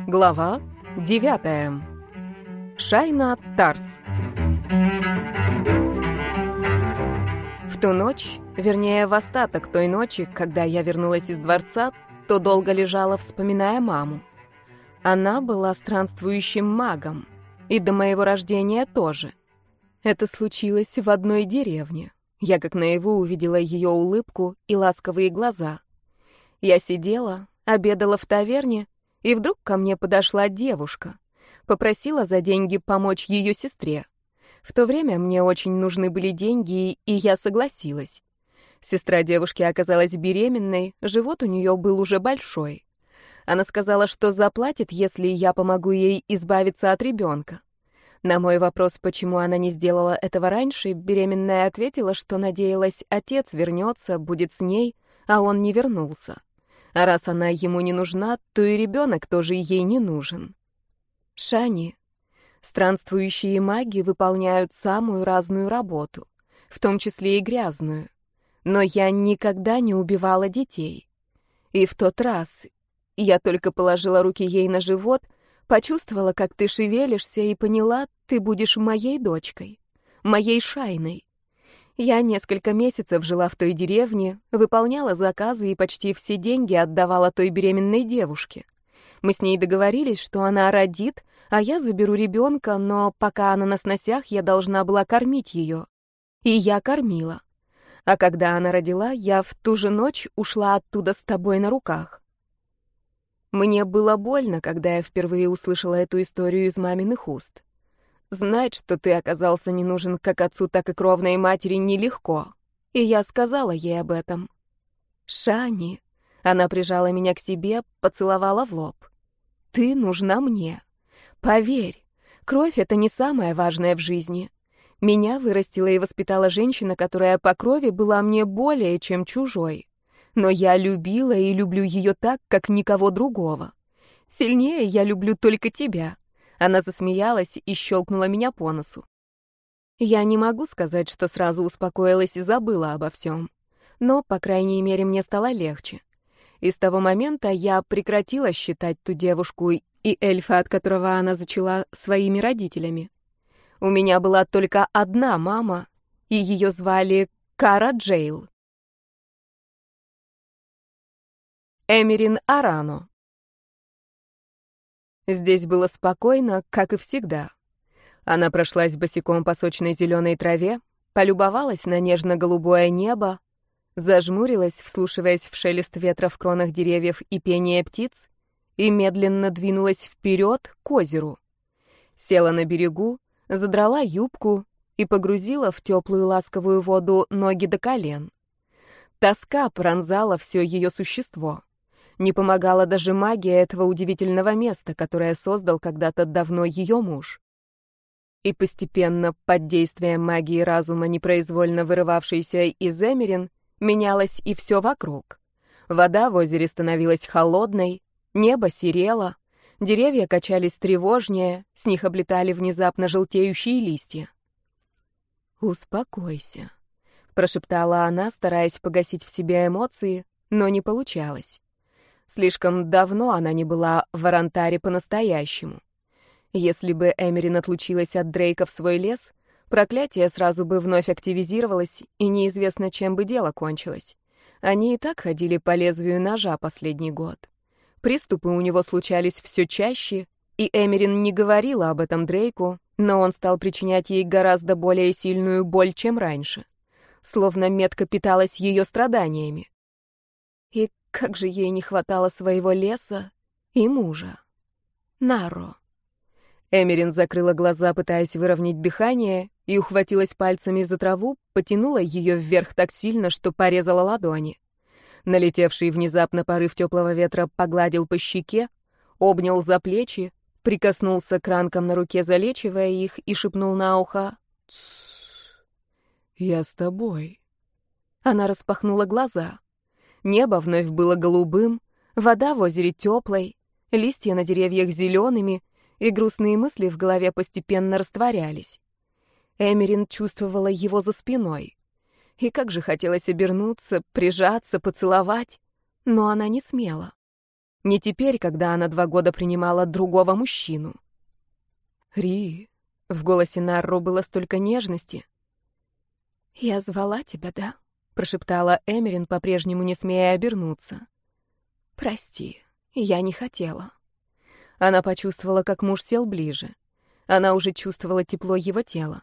Глава 9. Шайна Тарс. В ту ночь, вернее, в остаток той ночи, когда я вернулась из дворца, то долго лежала, вспоминая маму. Она была странствующим магом, и до моего рождения тоже. Это случилось в одной деревне. Я как наяву увидела ее улыбку и ласковые глаза. Я сидела, обедала в таверне, и вдруг ко мне подошла девушка. Попросила за деньги помочь ее сестре. В то время мне очень нужны были деньги, и я согласилась. Сестра девушки оказалась беременной, живот у нее был уже большой. Она сказала, что заплатит, если я помогу ей избавиться от ребенка. На мой вопрос, почему она не сделала этого раньше, беременная ответила, что надеялась, отец вернется, будет с ней, а он не вернулся. А раз она ему не нужна, то и ребенок тоже ей не нужен. Шани. Странствующие маги выполняют самую разную работу, в том числе и грязную. Но я никогда не убивала детей. И в тот раз я только положила руки ей на живот, почувствовала, как ты шевелишься, и поняла, ты будешь моей дочкой, моей Шайной. Я несколько месяцев жила в той деревне, выполняла заказы и почти все деньги отдавала той беременной девушке. Мы с ней договорились, что она родит, а я заберу ребенка, но пока она на сносях, я должна была кормить ее. И я кормила. А когда она родила, я в ту же ночь ушла оттуда с тобой на руках. Мне было больно, когда я впервые услышала эту историю из маминых уст. Знать, что ты оказался не нужен как отцу, так и кровной матери, нелегко. И я сказала ей об этом. Шани. Она прижала меня к себе, поцеловала в лоб. Ты нужна мне. Поверь, кровь — это не самое важное в жизни. Меня вырастила и воспитала женщина, которая по крови была мне более чем чужой. Но я любила и люблю ее так, как никого другого. Сильнее я люблю только тебя. Она засмеялась и щелкнула меня по носу. Я не могу сказать, что сразу успокоилась и забыла обо всем. Но, по крайней мере, мне стало легче. И с того момента я прекратила считать ту девушку и эльфа, от которого она зачала, своими родителями. У меня была только одна мама, и ее звали Кара Джейл. Эмерин Арано. Здесь было спокойно, как и всегда. Она прошлась босиком по сочной зеленой траве, полюбовалась на нежно-голубое небо, зажмурилась, вслушиваясь в шелест ветра в кронах деревьев и пение птиц, и медленно двинулась вперед к озеру. Села на берегу, задрала юбку и погрузила в теплую ласковую воду ноги до колен. Тоска пронзала все ее существо. Не помогала даже магия этого удивительного места, которое создал когда-то давно ее муж. И постепенно, под действием магии разума, непроизвольно вырывавшейся из Эмерин, менялось и все вокруг. Вода в озере становилась холодной, небо серело, деревья качались тревожнее, с них облетали внезапно желтеющие листья. «Успокойся», — прошептала она, стараясь погасить в себе эмоции, но не получалось. Слишком давно она не была в Арантаре по-настоящему. Если бы Эмерин отлучилась от Дрейка в свой лес, проклятие сразу бы вновь активизировалось, и неизвестно, чем бы дело кончилось. Они и так ходили по лезвию ножа последний год. Приступы у него случались все чаще, и Эмерин не говорила об этом Дрейку, но он стал причинять ей гораздо более сильную боль, чем раньше. Словно метка питалась ее страданиями. И как же ей не хватало своего леса и мужа. Наро. Эмерин закрыла глаза, пытаясь выровнять дыхание, и ухватилась пальцами за траву, потянула ее вверх так сильно, что порезала ладони. Налетевший внезапно порыв теплого ветра погладил по щеке, обнял за плечи, прикоснулся к ранкам на руке, залечивая их, и шепнул на ухо: «Тссс, я с тобой». Она распахнула глаза. Небо вновь было голубым, вода в озере теплой, листья на деревьях зелеными, и грустные мысли в голове постепенно растворялись. Эмерин чувствовала его за спиной. И как же хотелось обернуться, прижаться, поцеловать, но она не смела. Не теперь, когда она 2 года принимала другого мужчину. «Ри», — в голосе Нарро было столько нежности. «Я звала тебя, да?» — прошептала Эмерин, по-прежнему не смея обернуться. «Прости, я не хотела». Она почувствовала, как муж сел ближе. Она уже чувствовала тепло его тела.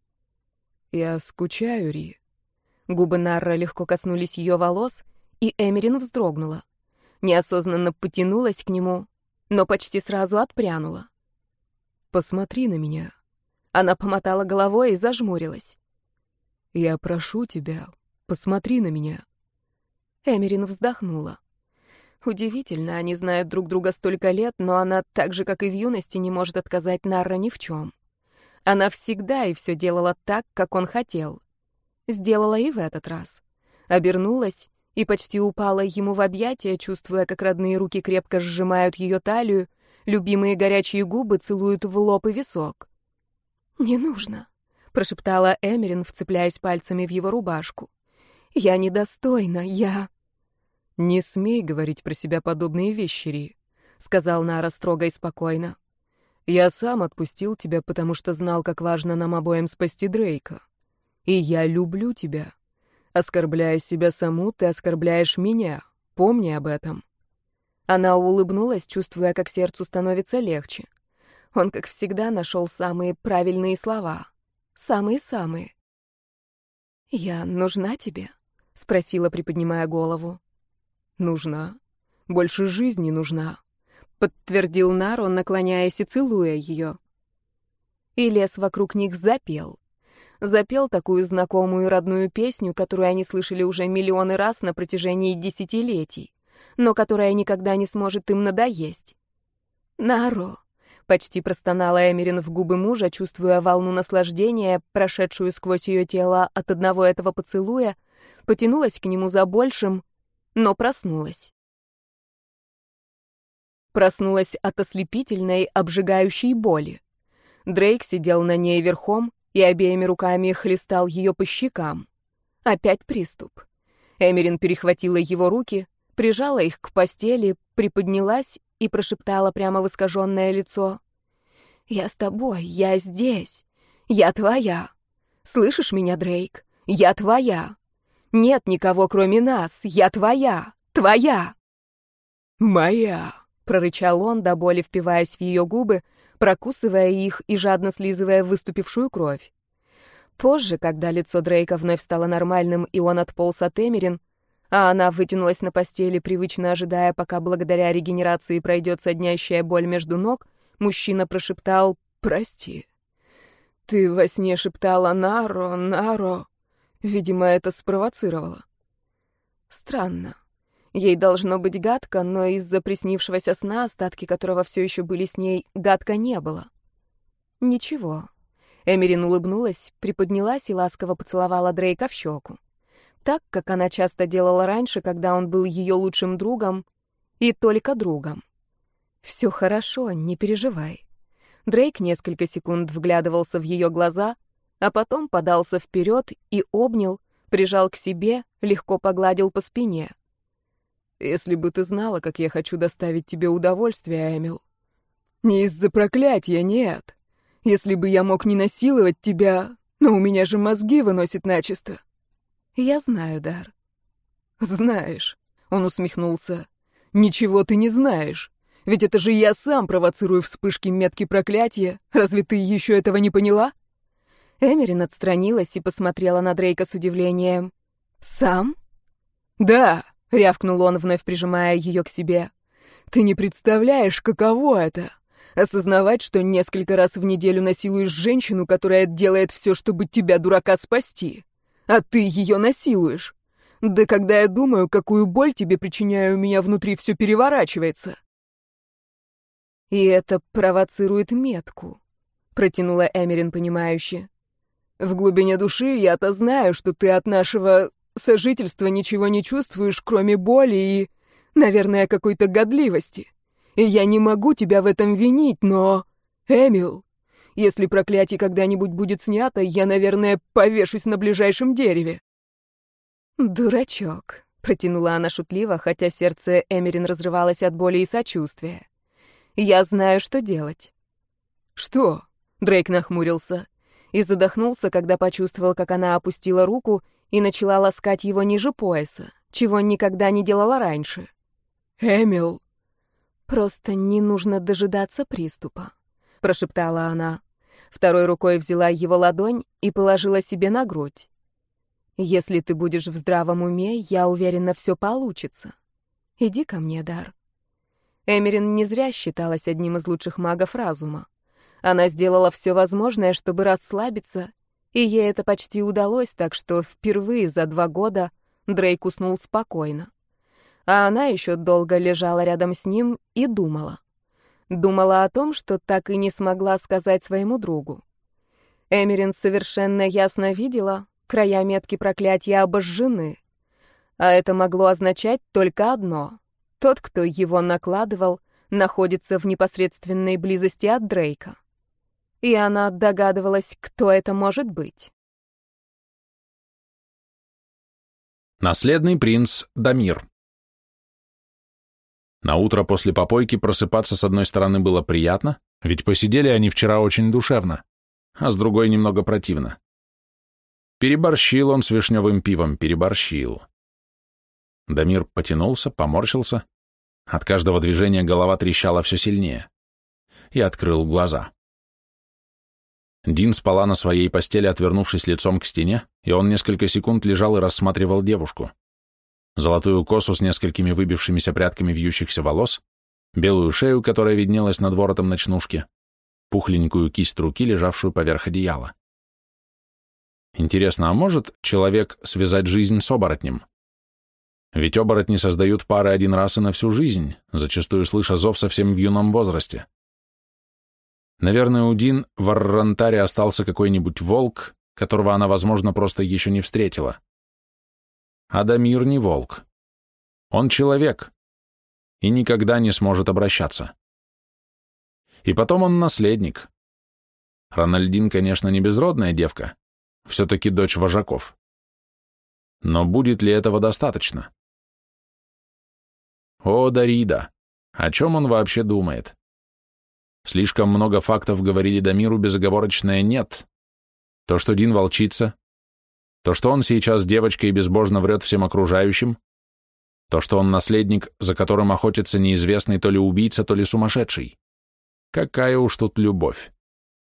«Я скучаю, Ри». Губы Нарра легко коснулись ее волос, и Эмерин вздрогнула. Неосознанно потянулась к нему, но почти сразу отпрянула. «Посмотри на меня». Она помотала головой и зажмурилась. «Я прошу тебя, посмотри на меня». Эмерин вздохнула. Удивительно, они знают друг друга столько лет, но она, так же, как и в юности, не может отказать Нарра ни в чем. Она всегда и все делала так, как он хотел. Сделала и в этот раз. Обернулась и почти упала ему в объятия, чувствуя, как родные руки крепко сжимают ее талию, любимые горячие губы целуют в лоб и висок. «Не нужно», — прошептала Эмерин, вцепляясь пальцами в его рубашку. «Я недостойна, я...» «Не смей говорить про себя подобные вещи, Ри», — сказал Нара строго и спокойно. «Я сам отпустил тебя, потому что знал, как важно нам обоим спасти Дрейка. И я люблю тебя. Оскорбляя себя саму, ты оскорбляешь меня. Помни об этом». Она улыбнулась, чувствуя, как сердцу становится легче. Он, как всегда, нашел самые правильные слова. Самые-самые. «Я нужна тебе?» — спросила, приподнимая голову. «Нужна. Больше жизни нужна», — подтвердил Наро, наклоняясь и целуя ее. И лес вокруг них запел. Запел такую знакомую родную песню, которую они слышали уже миллионы раз на протяжении десятилетий, но которая никогда не сможет им надоесть. «Наро», — почти простонала Эмерин в губы мужа, чувствуя волну наслаждения, прошедшую сквозь ее тело от одного этого поцелуя, потянулась к нему за большим, но проснулась. Проснулась от ослепительной, обжигающей боли. Дрейк сидел на ней верхом и обеими руками хлестал ее по щекам. Опять приступ. Эмерин перехватила его руки, прижала их к постели, приподнялась и прошептала прямо в искаженное лицо: «Я с тобой, я здесь, я твоя. Слышишь меня, Дрейк? Я твоя. Нет никого, кроме нас. Я твоя. Твоя!» «Моя!» — прорычал он, до боли впиваясь в ее губы, прокусывая их и жадно слизывая выступившую кровь. Позже, когда лицо Дрейка вновь стало нормальным, и он отполз от Эмерин, а она вытянулась на постели, привычно ожидая, пока благодаря регенерации пройдет соднящая боль между ног, мужчина прошептал: «Прости. Ты во сне шептала «Наро, Наро». Видимо, это спровоцировало». Странно. Ей должно быть гадко, но из-за приснившегося сна, остатки которого все еще были с ней, гадко не было. Ничего. Эмерин улыбнулась, приподнялась и ласково поцеловала Дрейка в щеку. Так, как она часто делала раньше, когда он был ее лучшим другом и только другом. «Все хорошо, не переживай». Дрейк несколько секунд вглядывался в ее глаза, а потом подался вперед и обнял, прижал к себе, легко погладил по спине. «Если бы ты знала, как я хочу доставить тебе удовольствие, Эмил. Не из-за проклятия, нет. Если бы я мог не насиловать тебя, но у меня же мозги выносит начисто». «Я знаю, Дар». «Знаешь», — он усмехнулся, — «ничего ты не знаешь. Ведь это же я сам провоцирую вспышки метки проклятия. Разве ты еще этого не поняла?» Эмерин отстранилась и посмотрела на Дрейка с удивлением. «Сам?» «Да», — рявкнул он, вновь прижимая ее к себе. «Ты не представляешь, каково это — осознавать, что несколько раз в неделю насилуешь женщину, которая делает все, чтобы тебя, дурака, спасти. А ты ее насилуешь. Да когда я думаю, какую боль тебе причиняю, у меня внутри все переворачивается». «И это провоцирует метку», — протянула Эмерин понимающе. «В глубине души я-то знаю, что ты от нашего сожительства ничего не чувствуешь, кроме боли и, наверное, какой-то годливости. И я не могу тебя в этом винить, но... Эмил, если проклятие когда-нибудь будет снято, я, наверное, повешусь на ближайшем дереве». «Дурачок», протянула она шутливо, хотя сердце Эмерин разрывалось от боли и сочувствия. «Я знаю, что делать». «Что?» — Дрейк нахмурился и задохнулся, когда почувствовал, как она опустила руку и начала ласкать его ниже пояса, чего никогда не делала раньше. «Эмил!» «Просто не нужно дожидаться приступа», — прошептала она. Второй рукой взяла его ладонь и положила себе на грудь. «Если ты будешь в здравом уме, я уверена, все получится. Иди ко мне, Дар». Эмерин не зря считалась одним из лучших магов разума. Она сделала все возможное, чтобы расслабиться, и ей это почти удалось, так что впервые за 2 года Дрейк уснул спокойно. А она еще долго лежала рядом с ним и думала. Думала о том, что так и не смогла сказать своему другу. Эмерин совершенно ясно видела, края метки проклятия обожжены. А это могло означать только одно. Тот, кто его накладывал, находится в непосредственной близости от Дрейка. И она догадывалась, кто это может быть. Наследный принц Дамир. На утро после попойки просыпаться с одной стороны было приятно, ведь посидели они вчера очень душевно, а с другой немного противно. Переборщил он с вишневым пивом, переборщил. Дамир потянулся, поморщился. От каждого движения голова трещала все сильнее. И открыл глаза. Дин спала на своей постели, отвернувшись лицом к стене, и он несколько секунд лежал и рассматривал девушку. Золотую косу с несколькими выбившимися прядками вьющихся волос, белую шею, которая виднелась над воротом ночнушки, пухленькую кисть руки, лежавшую поверх одеяла. Интересно, а может человек связать жизнь с оборотнем? Ведь оборотни создают пары один раз и на всю жизнь, зачастую слыша зов совсем в юном возрасте. Наверное, у Дин в Аррантаре остался какой-нибудь волк, которого она, возможно, просто еще не встретила. А Дамир не волк. Он человек и никогда не сможет обращаться. И потом он наследник. Рональдин, конечно, не безродная девка, все-таки дочь вожаков. Но будет ли этого достаточно? О, Дарида, о чем он вообще думает? Слишком много фактов говорили Дамиру безоговорочное «нет». То, что Дин волчица, то, что он сейчас девочка и безбожно врет всем окружающим, то, что он наследник, за которым охотится неизвестный то ли убийца, то ли сумасшедший. Какая уж тут любовь.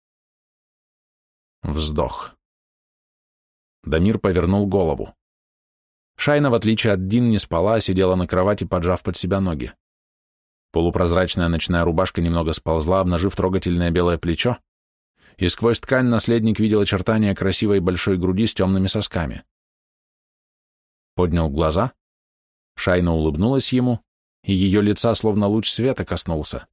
Вздох. Дамир повернул голову. Шайна, в отличие от Дин, не спала, а сидела на кровати, поджав под себя ноги. Полупрозрачная ночная рубашка немного сползла, обнажив трогательное белое плечо, и сквозь ткань наследник видел очертания красивой большой груди с темными сосками. Поднял глаза, Шайна улыбнулась ему, и ее лица словно луч света коснулся.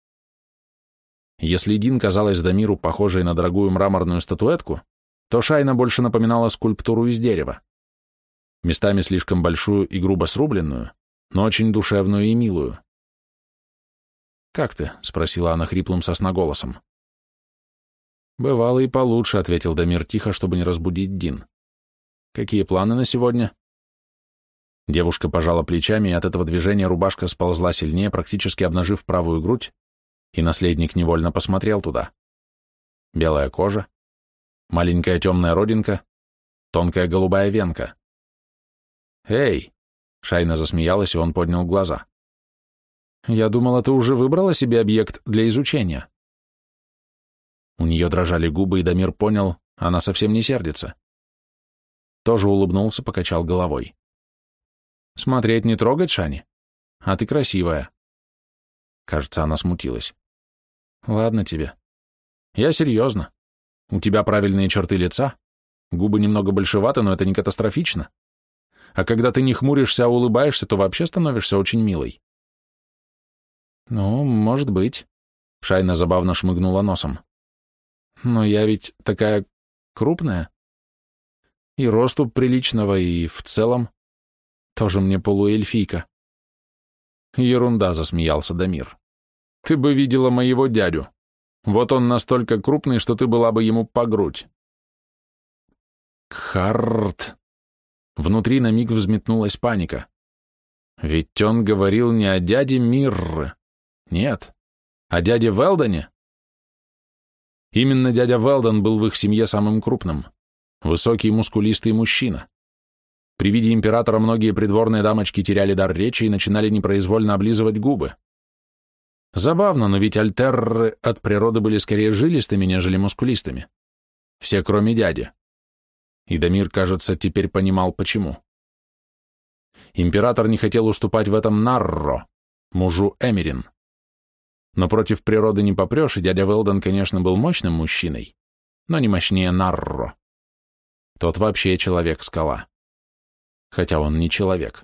Если Дин казалась Дамиру похожей на дорогую мраморную статуэтку, то Шайна больше напоминала скульптуру из дерева. Местами слишком большую и грубо срубленную, но очень душевную и милую. «Как ты?» — спросила она хриплым сосноголосом. «Бывало и получше», — ответил Дамир тихо, чтобы не разбудить Дин. «Какие планы на сегодня?» Девушка пожала плечами, и от этого движения рубашка сползла сильнее, практически обнажив правую грудь, и наследник невольно посмотрел туда. Белая кожа, маленькая темная родинка, тонкая голубая венка. «Эй!» — Шайна засмеялась, и он поднял глаза. «Я думала, ты уже выбрала себе объект для изучения». У нее дрожали губы, и Дамир понял, она совсем не сердится. Тоже улыбнулся, покачал головой. «Смотреть не трогать, Шани? А ты красивая». Кажется, она смутилась. «Ладно тебе. Я серьезно. У тебя правильные черты лица, губы немного большеваты, но это не катастрофично. А когда ты не хмуришься, а улыбаешься, то вообще становишься очень милой». «Ну, может быть», — Шайна забавно шмыгнула носом. «Но я ведь такая крупная. И росту приличного, и в целом тоже мне полуэльфийка». «Ерунда», — засмеялся Дамир. «Ты бы видела моего дядю. Вот он настолько крупный, что ты была бы ему по грудь». «Кхарт!» Внутри на миг взметнулась паника. Ведь он говорил не о дяде Мирры. Нет, о дяде Велдоне. Именно дядя Велдон был в их семье самым крупным. Высокий, мускулистый мужчина. При виде императора многие придворные дамочки теряли дар речи и начинали непроизвольно облизывать губы. Забавно, но ведь альтерры от природы были скорее жилистыми, нежели мускулистыми. Все, кроме дяди. И Дамир, кажется, теперь понимал, почему. Император не хотел уступать в этом Нарро, мужу Эмерин. Но против природы не попрешь, и дядя Велдон, конечно, был мощным мужчиной, но не мощнее Нарро. Тот вообще человек-скала. Хотя он не человек.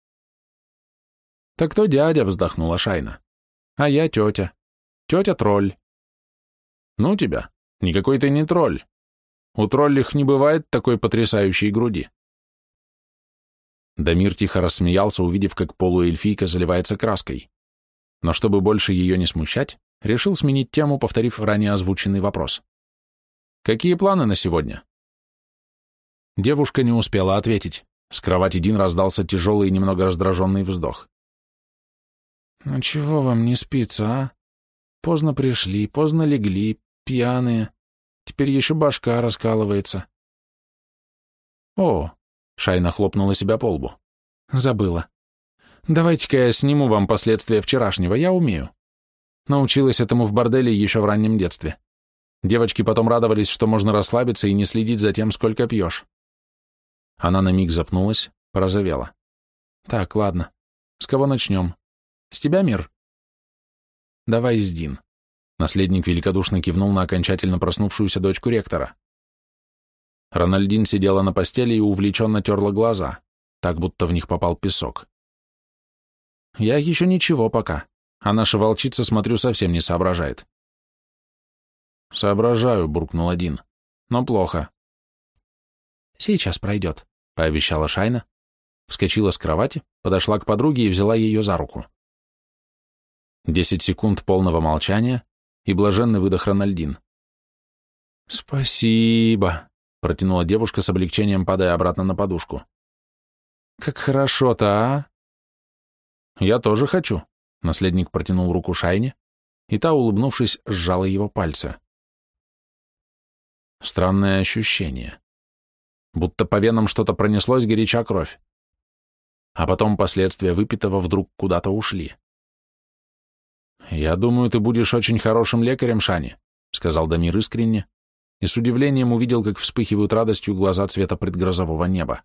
«Так то дядя», — вздохнула Шайна. «А я тетя. Тетя-тролль». «Ну тебя, никакой ты не тролль. У троллих не бывает такой потрясающей груди». Дамир тихо рассмеялся, увидев, как полуэльфийка заливается краской. Но чтобы больше ее не смущать, решил сменить тему, повторив ранее озвученный вопрос. «Какие планы на сегодня?» Девушка не успела ответить. С кровати Дин раздался тяжелый и немного раздраженный вздох. «Ну чего вам не спится, а? Поздно пришли, поздно легли, пьяные. Теперь еще башка раскалывается». «О!» — Шайна хлопнула себя по лбу. «Забыла. Давайте-ка я сниму вам последствия вчерашнего, я умею. Научилась этому в борделе еще в раннем детстве. Девочки потом радовались, что можно расслабиться и не следить за тем, сколько пьешь». Она на миг запнулась, порозовела. «Так, ладно. С кого начнем? С тебя, Мир?» «Давай с Дин». Наследник великодушно кивнул на окончательно проснувшуюся дочку ректора. Рональдин сидела на постели и увлеченно терла глаза, так будто в них попал песок. «Я еще ничего пока, а наша волчица, смотрю, совсем не соображает». «Соображаю», — буркнул Дин, — «но плохо». «Сейчас пройдет», — пообещала Шайна, вскочила с кровати, подошла к подруге и взяла ее за руку. 10 секунд полного молчания и блаженный выдох Рональдин. «Спасибо», — протянула девушка с облегчением, падая обратно на подушку. «Как хорошо-то, а?» «Я тоже хочу», — наследник протянул руку Шайне, и та, улыбнувшись, сжала его пальцы. Странное ощущение. Будто по венам что-то пронеслось, горяча кровь. А потом последствия выпитого вдруг куда-то ушли. «Я думаю, ты будешь очень хорошим лекарем, Шани», — сказал Дамир искренне, и с удивлением увидел, как вспыхивают радостью глаза цвета предгрозового неба.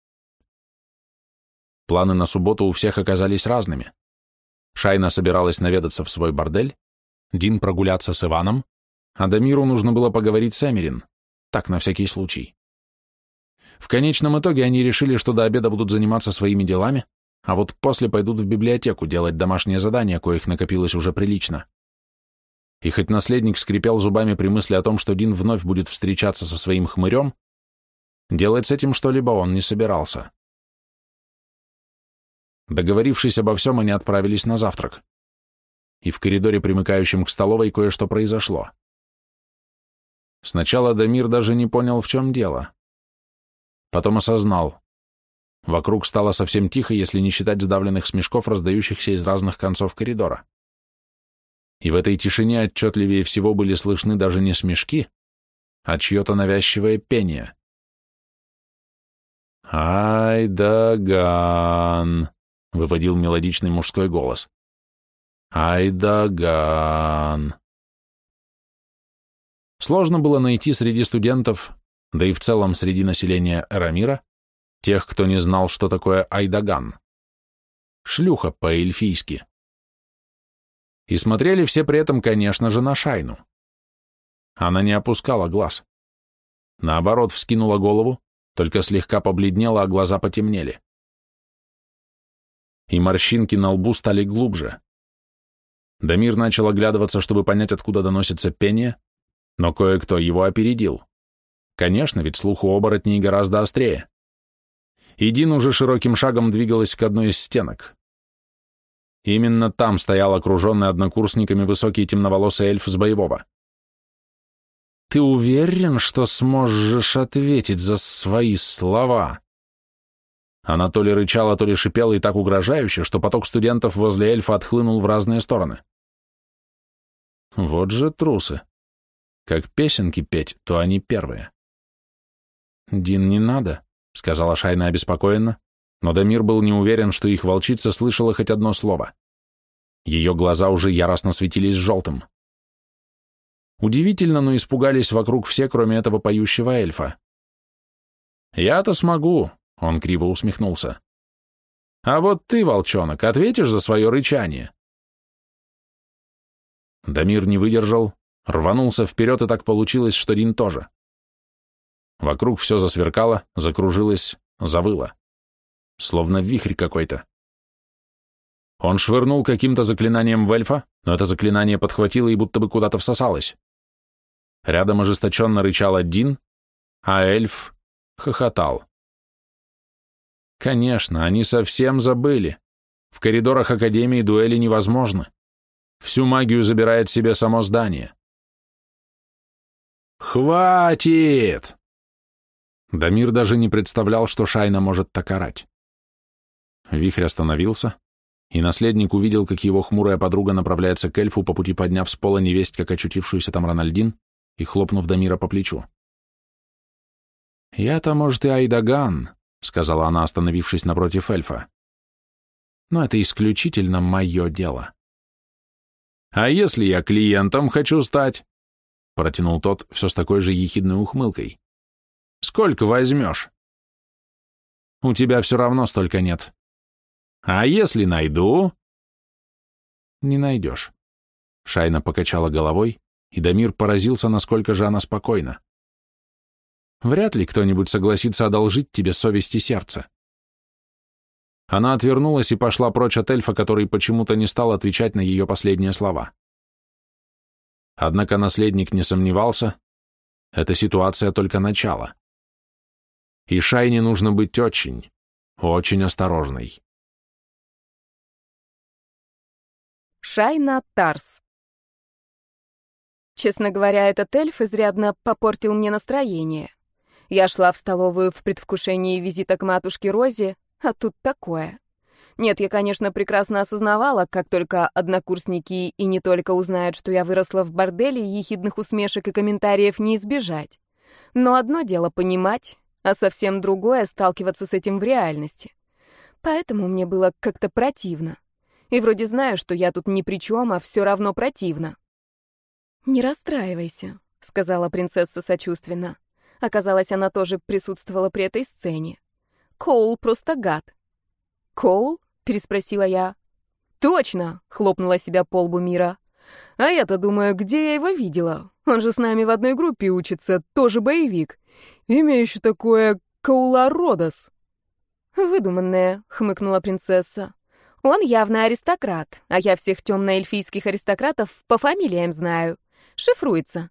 Планы на субботу у всех оказались разными. Шайна собиралась наведаться в свой бордель, Дин прогуляться с Иваном, а Дамиру нужно было поговорить с Эмерин, так, на всякий случай. В конечном итоге они решили, что до обеда будут заниматься своими делами, а вот после пойдут в библиотеку делать домашние задания, коих накопилось уже прилично. И хоть наследник скрипел зубами при мысли о том, что Дин вновь будет встречаться со своим хмырем, делать с этим что-либо он не собирался. Договорившись обо всем, они отправились на завтрак. И в коридоре, примыкающем к столовой, кое-что произошло. Сначала Дамир даже не понял, в чем дело. Потом осознал. Вокруг стало совсем тихо, если не считать сдавленных смешков, раздающихся из разных концов коридора. И в этой тишине отчетливее всего были слышны даже не смешки, а чье-то навязчивое пение. «Айдаган», — выводил мелодичный мужской голос. «Айдаган». Сложно было найти среди студентов, да и в целом среди населения Эрамира, тех, кто не знал, что такое Айдаган. Шлюха по-эльфийски. И смотрели все при этом, конечно же, на Шайну. Она не опускала глаз. Наоборот, вскинула голову, только слегка побледнела, а глаза потемнели. И морщинки на лбу стали глубже. Дамир начал оглядываться, чтобы понять, откуда доносится пение, но кое-кто его опередил. Конечно, ведь слух у оборотней гораздо острее. И Дин уже широким шагом двигалась к одной из стенок. Именно там стоял окруженный однокурсниками высокий темноволосый эльф с боевого. «Ты уверен, что сможешь ответить за свои слова?» Она то ли рычала, то ли шипела и так угрожающе, что поток студентов возле эльфа отхлынул в разные стороны. Вот же трусы. Как песенки петь, то они первые. «Дин, не надо», — сказала Шайна обеспокоенно, но Дамир был не уверен, что их волчица слышала хоть одно слово. Ее глаза уже яростно светились желтым. Удивительно, но испугались вокруг все, кроме этого поющего эльфа. «Я-то смогу», — он криво усмехнулся. «А вот ты, волчонок, ответишь за свое рычание?» Дамир не выдержал, рванулся вперед, и так получилось, что Дин тоже. Вокруг все засверкало, закружилось, завыло. Словно вихрь какой-то. Он швырнул каким-то заклинанием в эльфа, но это заклинание подхватило и будто бы куда-то всосалось. Рядом ожесточенно рычал Дин, а эльф хохотал. Конечно, они совсем забыли. В коридорах Академии дуэли невозможны. Всю магию забирает себе само здание. «Хватит!» Дамир даже не представлял, что Шайна может так орать. Вихрь остановился, и наследник увидел, как его хмурая подруга направляется к эльфу, по пути подняв с пола невесть, как очутившуюся там Рональдин, и хлопнув Дамира по плечу. «Я-то, может, и Айдаган», — сказала она, остановившись напротив эльфа. «Но это исключительно мое дело». «А если я клиентом хочу стать?» — протянул тот все с такой же ехидной ухмылкой. «Сколько возьмешь?» «У тебя все равно столько нет». «А если найду?» «Не найдешь». Шайна покачала головой, и Дамир поразился, насколько же она спокойна. «Вряд ли кто-нибудь согласится одолжить тебе совесть и сердце». Она отвернулась и пошла прочь от эльфа, который почему-то не стал отвечать на ее последние слова. Однако наследник не сомневался, эта ситуация только начало. И Шайне нужно быть очень, очень осторожной. Шайна Тарс. Честно говоря, этот эльф изрядно попортил мне настроение. Я шла в столовую в предвкушении визита к матушке Розе, а тут такое. Нет, я, конечно, прекрасно осознавала, как только однокурсники и не только узнают, что я выросла в борделе, ехидных усмешек и комментариев не избежать. Но одно дело понимать, а совсем другое — сталкиваться с этим в реальности. Поэтому мне было как-то противно. И вроде знаю, что я тут ни при чем, а все равно противно. «Не расстраивайся», — сказала принцесса сочувственно. Оказалось, она тоже присутствовала при этой сцене. «Коул просто гад». «Коул?» — переспросила я. «Точно!» — хлопнула себя по лбу Мира. «А я-то думаю, где я его видела? Он же с нами в одной группе учится, тоже боевик. Имя еще такое Коула Родос». «Выдуманное», — хмыкнула принцесса. «Он явно аристократ, а я всех темно-эльфийских аристократов по фамилиям знаю. Шифруется».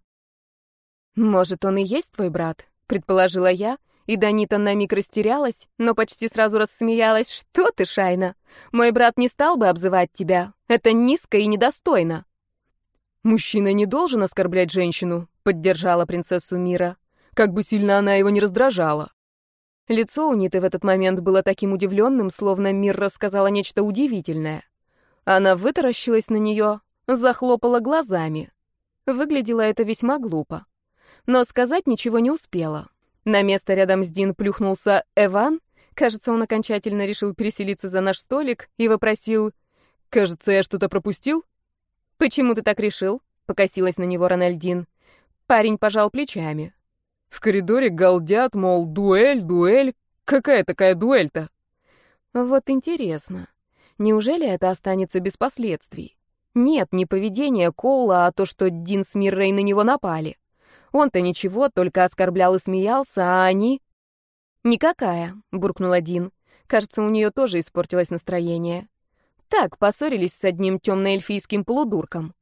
«Может, он и есть твой брат?» — предположила я, и Данита на миг растерялась, но почти сразу рассмеялась. «Что ты, Шайна? Мой брат не стал бы обзывать тебя. Это низко и недостойно». «Мужчина не должен оскорблять женщину», — поддержала принцессу Мира, как бы сильно она его не раздражала. Лицо у Ниты в этот момент было таким удивленным, словно Мир рассказала нечто удивительное. Она вытаращилась на нее, захлопала глазами. Выглядело это весьма глупо. Но сказать ничего не успела. На место рядом с Дин плюхнулся Эван. Кажется, он окончательно решил переселиться за наш столик и вопросил: «Кажется, я что-то пропустил?» «Почему ты так решил?» — покосилась на него Рональдин. Парень пожал плечами. «В коридоре галдят, мол, дуэль, дуэль. Какая такая дуэль-то?» Вот интересно, неужели это останется без последствий? Нет, не поведение Коула, а то, что Дин с Миррой на него напали. Он-то ничего, только оскорблял и смеялся, а они... «Никакая», — буркнула Дин. Кажется, у нее тоже испортилось настроение. Так, поссорились с одним темно-эльфийским полудурком.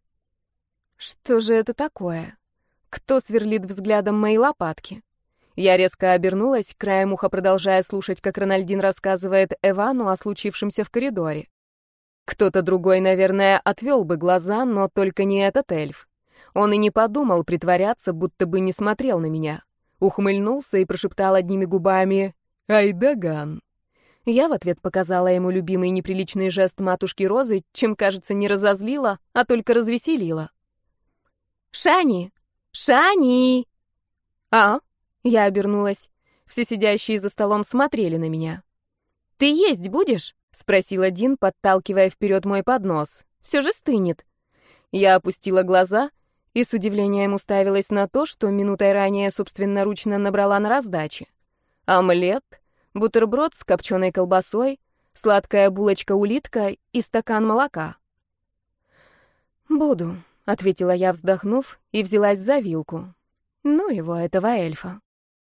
Что же это такое? Кто сверлит взглядом мои лопатки? Я резко обернулась, краем уха продолжая слушать, как Рональдин рассказывает Эвану о случившемся в коридоре. Кто-то другой, наверное, отвел бы глаза, но только не этот эльф. Он и не подумал притворяться, будто бы не смотрел на меня. Ухмыльнулся и прошептал одними губами: «Айдаган». Я в ответ показала ему любимый неприличный жест матушки Розы, чем, кажется, не разозлила, а только развеселила. «Шани! Шани!» «А?» — я обернулась. Все сидящие за столом смотрели на меня. «Ты есть будешь?» — спросила Дин, подталкивая вперед мой поднос. «Все же стынет». Я опустила глаза и с удивлением уставилась на то, что минутой ранее собственноручно набрала на раздаче. Омлет, бутерброд с копченой колбасой, сладкая булочка-улитка и стакан молока. «Буду», — ответила я, вздохнув, и взялась за вилку. Ну его, этого эльфа.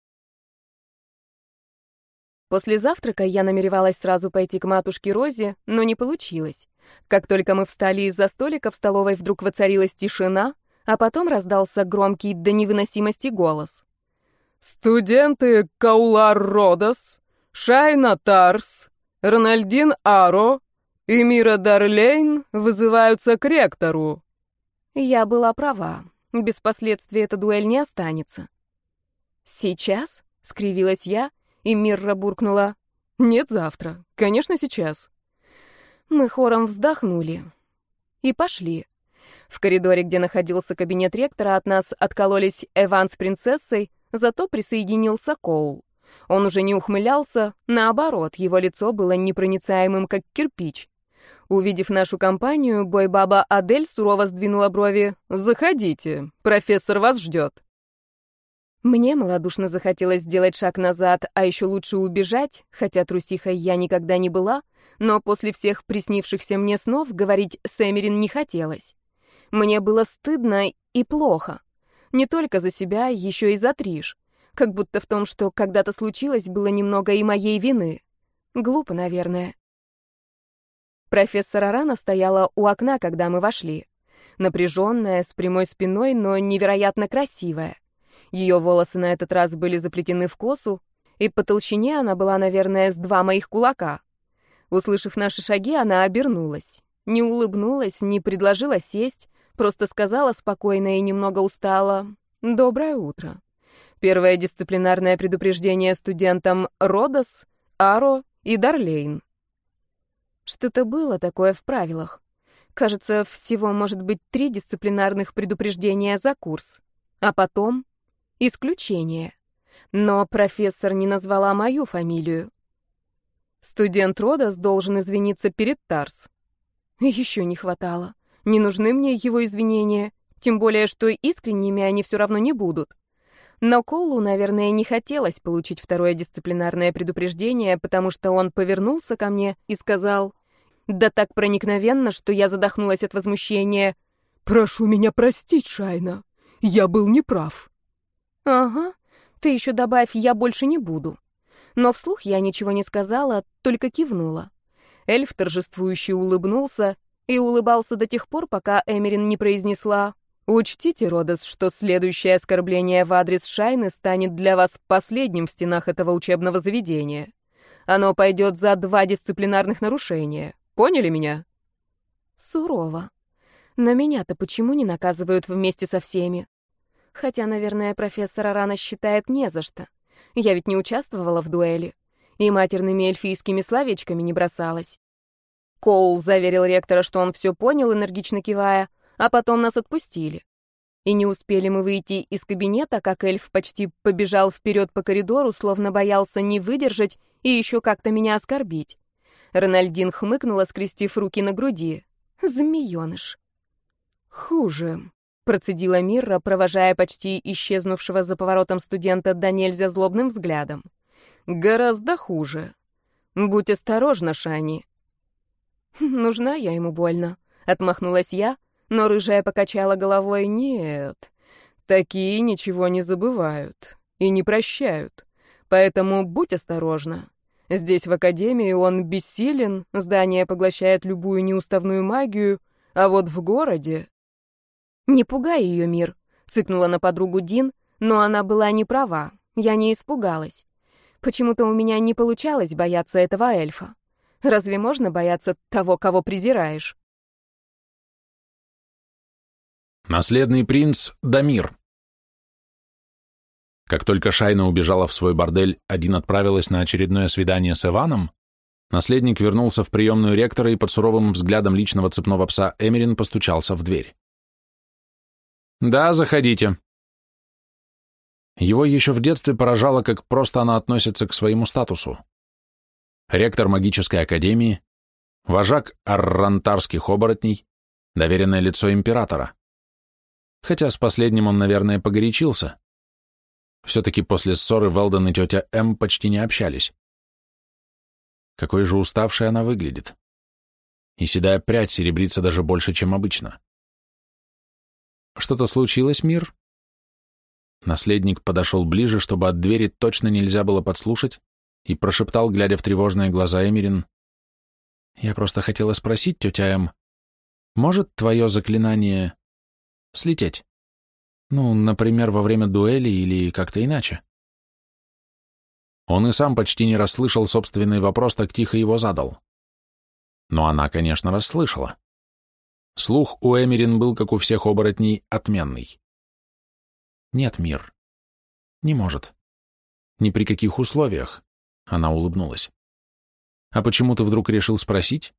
После завтрака я намеревалась сразу пойти к матушке Розе, но не получилось. Как только мы встали из-за столика, в столовой вдруг воцарилась тишина, а потом раздался громкий до невыносимости голос. «Студенты Каулар Родос, Шайна Тарс, Рональдин Аро и Мира Дарлейн вызываются к ректору». Я была права. Без последствий эта дуэль не останется. «Сейчас?» — скривилась я, и Мирра буркнула. «Нет, завтра. Конечно, сейчас». Мы хором вздохнули и пошли. В коридоре, где находился кабинет ректора, от нас откололись Эван с принцессой, зато присоединился Коул. Он уже не ухмылялся, наоборот, его лицо было непроницаемым, как кирпич. Увидев нашу компанию, бойбаба Адель сурово сдвинула брови. «Заходите, профессор вас ждет». Мне малодушно захотелось сделать шаг назад, а еще лучше убежать, хотя трусихой я никогда не была, но после всех приснившихся мне снов говорить с Эмерин не хотелось. Мне было стыдно и плохо. Не только за себя, еще и за Триш. Как будто в том, что когда-то случилось, было немного и моей вины. Глупо, наверное. Профессор Арана стояла у окна, когда мы вошли. Напряженная, с прямой спиной, но невероятно красивая. Ее волосы на этот раз были заплетены в косу, и по толщине она была, наверное, с 2 моих кулака. Услышав наши шаги, она обернулась. Не улыбнулась, не предложила сесть, просто сказала спокойно и немного устало: «Доброе утро. Первое дисциплинарное предупреждение студентам Родос, Аро и Дарлейн». Что-то было такое в правилах. Кажется, всего может быть 3 дисциплинарных предупреждения за курс. А потом исключение. Но профессор не назвала мою фамилию. Студент Родос должен извиниться перед Тарс. Еще не хватало. Не нужны мне его извинения, тем более, что искренними они все равно не будут. Но Коулу, наверное, не хотелось получить второе дисциплинарное предупреждение, потому что он повернулся ко мне и сказал, да так проникновенно, что я задохнулась от возмущения: «Прошу меня простить, Шайна. Я был неправ». «Ага, ты еще добавь, я больше не буду». Но вслух я ничего не сказала, только кивнула. Эльф торжествующе улыбнулся и улыбался до тех пор, пока Эмерин не произнесла: «Учтите, Родос, что следующее оскорбление в адрес Шайны станет для вас последним в стенах этого учебного заведения. Оно пойдет за 2 дисциплинарных нарушения. Поняли меня?» Сурово. Но меня-то почему не наказывают вместе со всеми? Хотя, наверное, профессор Арана считает не за что. Я ведь не участвовала в дуэли. И матерными эльфийскими словечками не бросалась. Коул заверил ректора, что он все понял, энергично кивая, а потом нас отпустили. И не успели мы выйти из кабинета, как эльф почти побежал вперед по коридору, словно боялся не выдержать и еще как-то меня оскорбить. Рональдин хмыкнула, скрестив руки на груди. Змееныш. «Хуже», — процедила Мирра, провожая почти исчезнувшего за поворотом студента до нельзя злобным взглядом. «Гораздо хуже. Будь осторожна, Шани». «Нужна я ему больно», — отмахнулась я, но рыжая покачала головой. «Нет, такие ничего не забывают и не прощают, поэтому будь осторожна. Здесь, в академии, он бессилен, здание поглощает любую неуставную магию, а вот в городе...» «Не пугай ее, Мир», — цыкнула на подругу Дин, но она была не права, я не испугалась. Почему-то у меня не получалось бояться этого эльфа. Разве можно бояться того, кого презираешь? Наследный принц Дамир. Как только Шайна убежала в свой бордель, Дин отправилась на очередное свидание с Эваном, Наследник вернулся в приемную ректора и под суровым взглядом личного цепного пса Эмерин постучался в дверь. «Да, заходите». Его еще в детстве поражало, как просто она относится к своему статусу. Ректор магической академии, вожак аррантарских оборотней, доверенное лицо императора. Хотя с последним он, наверное, погорячился. Все-таки после ссоры Велден и тетя М почти не общались. Какой же уставшей она выглядит. И седая прядь серебрится даже больше, чем обычно. «Что-то случилось, Мир?» Наследник подошел ближе, чтобы от двери точно нельзя было подслушать, и прошептал, глядя в тревожные глаза Эмерин: «Я просто хотела спросить, тетя М, может твое заклинание слететь? Ну, например, во время дуэли или как-то иначе?» Он и сам почти не расслышал собственный вопрос, так тихо его задал. Но она, конечно, расслышала. Слух у Эмерин был, как у всех оборотней, отменный. «Нет, Мир, не может. Ни при каких условиях», — она улыбнулась. «А почему ты вдруг решил спросить?»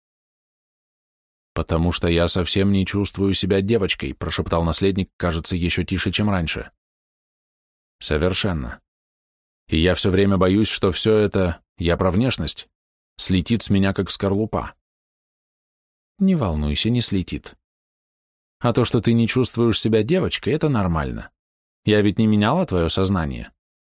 «Потому что я совсем не чувствую себя девочкой», — прошептал наследник, кажется, еще тише, чем раньше. «Совершенно. И я все время боюсь, что все это, я про внешность, слетит с меня, как скорлупа». «Не волнуйся, не слетит. А то, что ты не чувствуешь себя девочкой, это нормально. Я ведь не меняла твое сознание».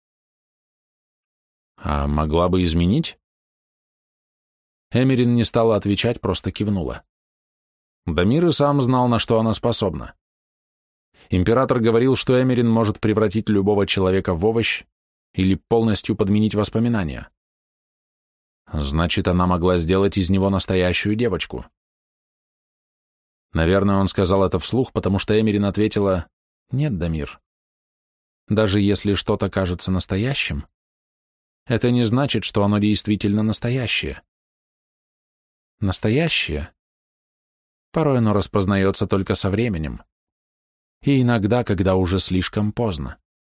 «А могла бы изменить?» Эмерин не стала отвечать, просто кивнула. Дамир и сам знал, на что она способна. Император говорил, что Эмерин может превратить любого человека в овощ или полностью подменить воспоминания. Значит, она могла сделать из него настоящую девочку. Наверное, он сказал это вслух, потому что Эмерин ответила: «Нет, Дамир. Даже если что-то кажется настоящим, это не значит, что оно действительно настоящее. Настоящее. Порой оно распознается только со временем. И иногда, когда уже слишком поздно».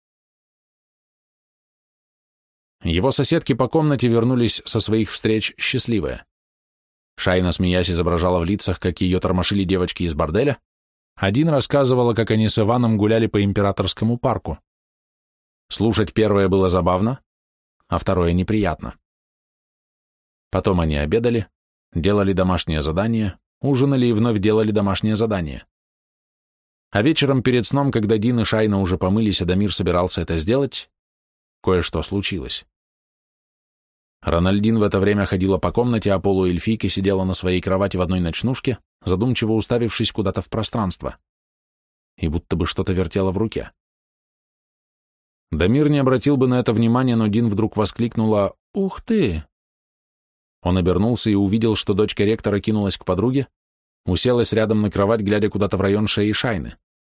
Его соседки по комнате вернулись со своих встреч счастливые. Шайна, смеясь, изображала в лицах, как ее тормошили девочки из борделя. Один рассказывала, как они с Иваном гуляли по императорскому парку. Слушать первое было забавно, а второе неприятно. Потом они обедали, делали домашнее задание, ужинали и вновь делали домашнее задание. А вечером перед сном, когда Дин и Шайна уже помылись, а Дамир собирался это сделать, кое-что случилось. Рональдин в это время ходила по комнате, а полуэльфийка сидела на своей кровати в одной ночнушке, задумчиво уставившись куда-то в пространство, и будто бы что-то вертела в руке. Дамир не обратил бы на это внимания, но Дин вдруг воскликнула: «Ух ты!». Он обернулся и увидел, что дочка ректора кинулась к подруге, уселась рядом на кровать, глядя куда-то в район шеи Шайны.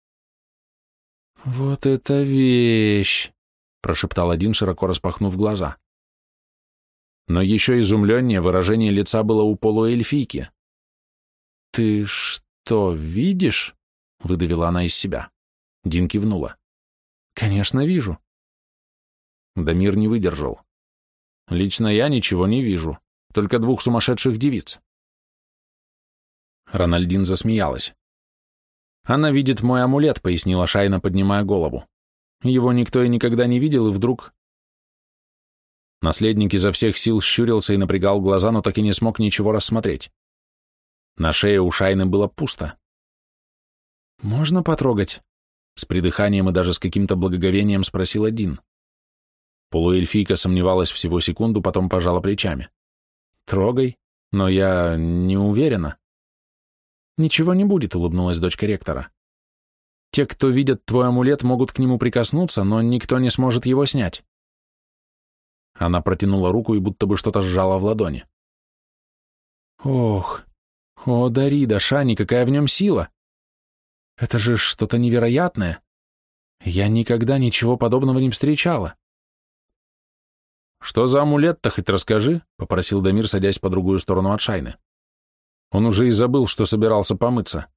«Вот это вещь!» — прошептал один, широко распахнув глаза. Но еще изумленнее выражение лица было у полуэльфийки. «Ты что, видишь?» — выдавила она из себя. Дин кивнула. «Конечно, вижу». Дамир не выдержал. «Лично я ничего не вижу, только двух сумасшедших девиц». Рональдин засмеялась. «Она видит мой амулет», — пояснила Шайна, поднимая голову. «Его никто и никогда не видел, и вдруг...» Наследник изо всех сил щурился и напрягал глаза, но так и не смог ничего рассмотреть. На шее у Шайны было пусто. «Можно потрогать?» — с придыханием и даже с каким-то благоговением спросил один. Полуэльфийка сомневалась всего секунду, потом пожала плечами. «Трогай, но я не уверена». «Ничего не будет», — улыбнулась дочка ректора. «Те, кто видят твой амулет, могут к нему прикоснуться, но никто не сможет его снять». Она протянула руку и будто бы что-то сжала в ладони. «Ох, о, Дарида, Шани, какая в нем сила! Это же что-то невероятное! Я никогда ничего подобного не встречала». «Что за амулет-то, хоть расскажи?» — попросил Дамир, садясь по другую сторону от Шайны. Он уже и забыл, что собирался помыться.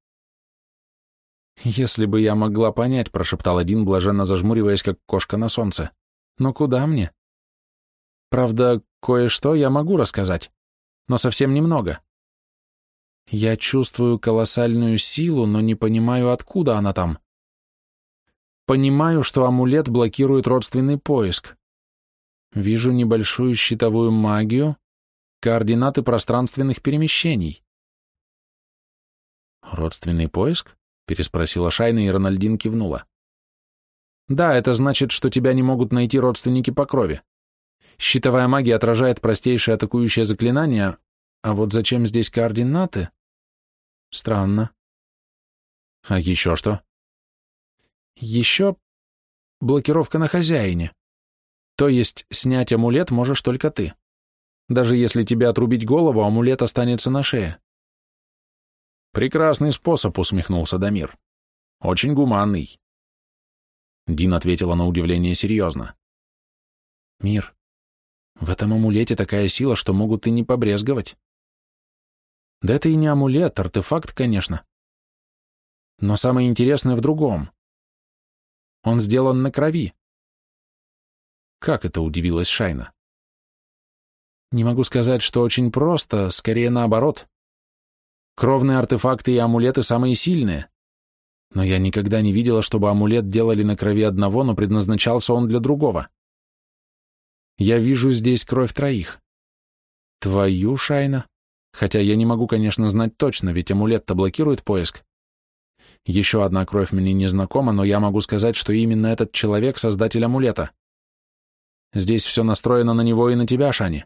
«Если бы я могла понять», — прошептал один, блаженно зажмуриваясь, как кошка на солнце. «Но куда мне? Правда, Кое-что я могу рассказать, но совсем немного. Я чувствую колоссальную силу, но не понимаю, откуда она там. Понимаю, что амулет блокирует родственный поиск. Вижу небольшую щитовую магию, координаты пространственных перемещений. «Родственный поиск?» — переспросила Шайна, и Рональдин кивнула. «Да, это значит, что тебя не могут найти родственники по крови. Щитовая магия отражает простейшие атакующие заклинания, а вот зачем здесь координаты? Странно. А еще что? Еще блокировка на хозяине. То есть снять амулет можешь только ты. Даже если тебе отрубить голову, амулет останется на шее». «Прекрасный способ», — усмехнулся Дамир. «Очень гуманный». Дин ответила на удивление серьезно. «Мир, в этом амулете такая сила, что могут и не побрезговать. Да это и не амулет, артефакт, конечно. Но самое интересное в другом. Он сделан на крови». «Как это?» — удивилась Шайна. «Не могу сказать, что очень просто, скорее наоборот. Кровные артефакты и амулеты самые сильные. Но я никогда не видела, чтобы амулет делали на крови одного, но предназначался он для другого. Я вижу здесь кровь троих. Твою, Шайна, хотя я не могу, конечно, знать точно, ведь амулет-то блокирует поиск. Еще одна кровь мне не знакома, но я могу сказать, что именно этот человек — создатель амулета. Здесь все настроено на него и на тебя, Шани».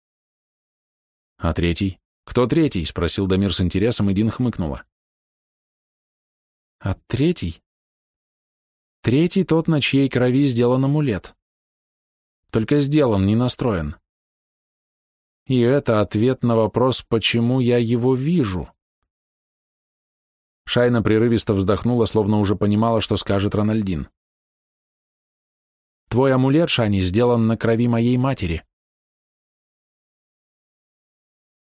«А третий? Кто третий?» — спросил Дамир с интересом, и Дин хмыкнула. «А третий? Третий тот, на чьей крови сделан амулет. Только сделан, не настроен. И это ответ на вопрос, почему я его вижу». Шайна прерывисто вздохнула, словно уже понимала, что скажет Рональдин. «Твой амулет, Шани, сделан на крови моей матери.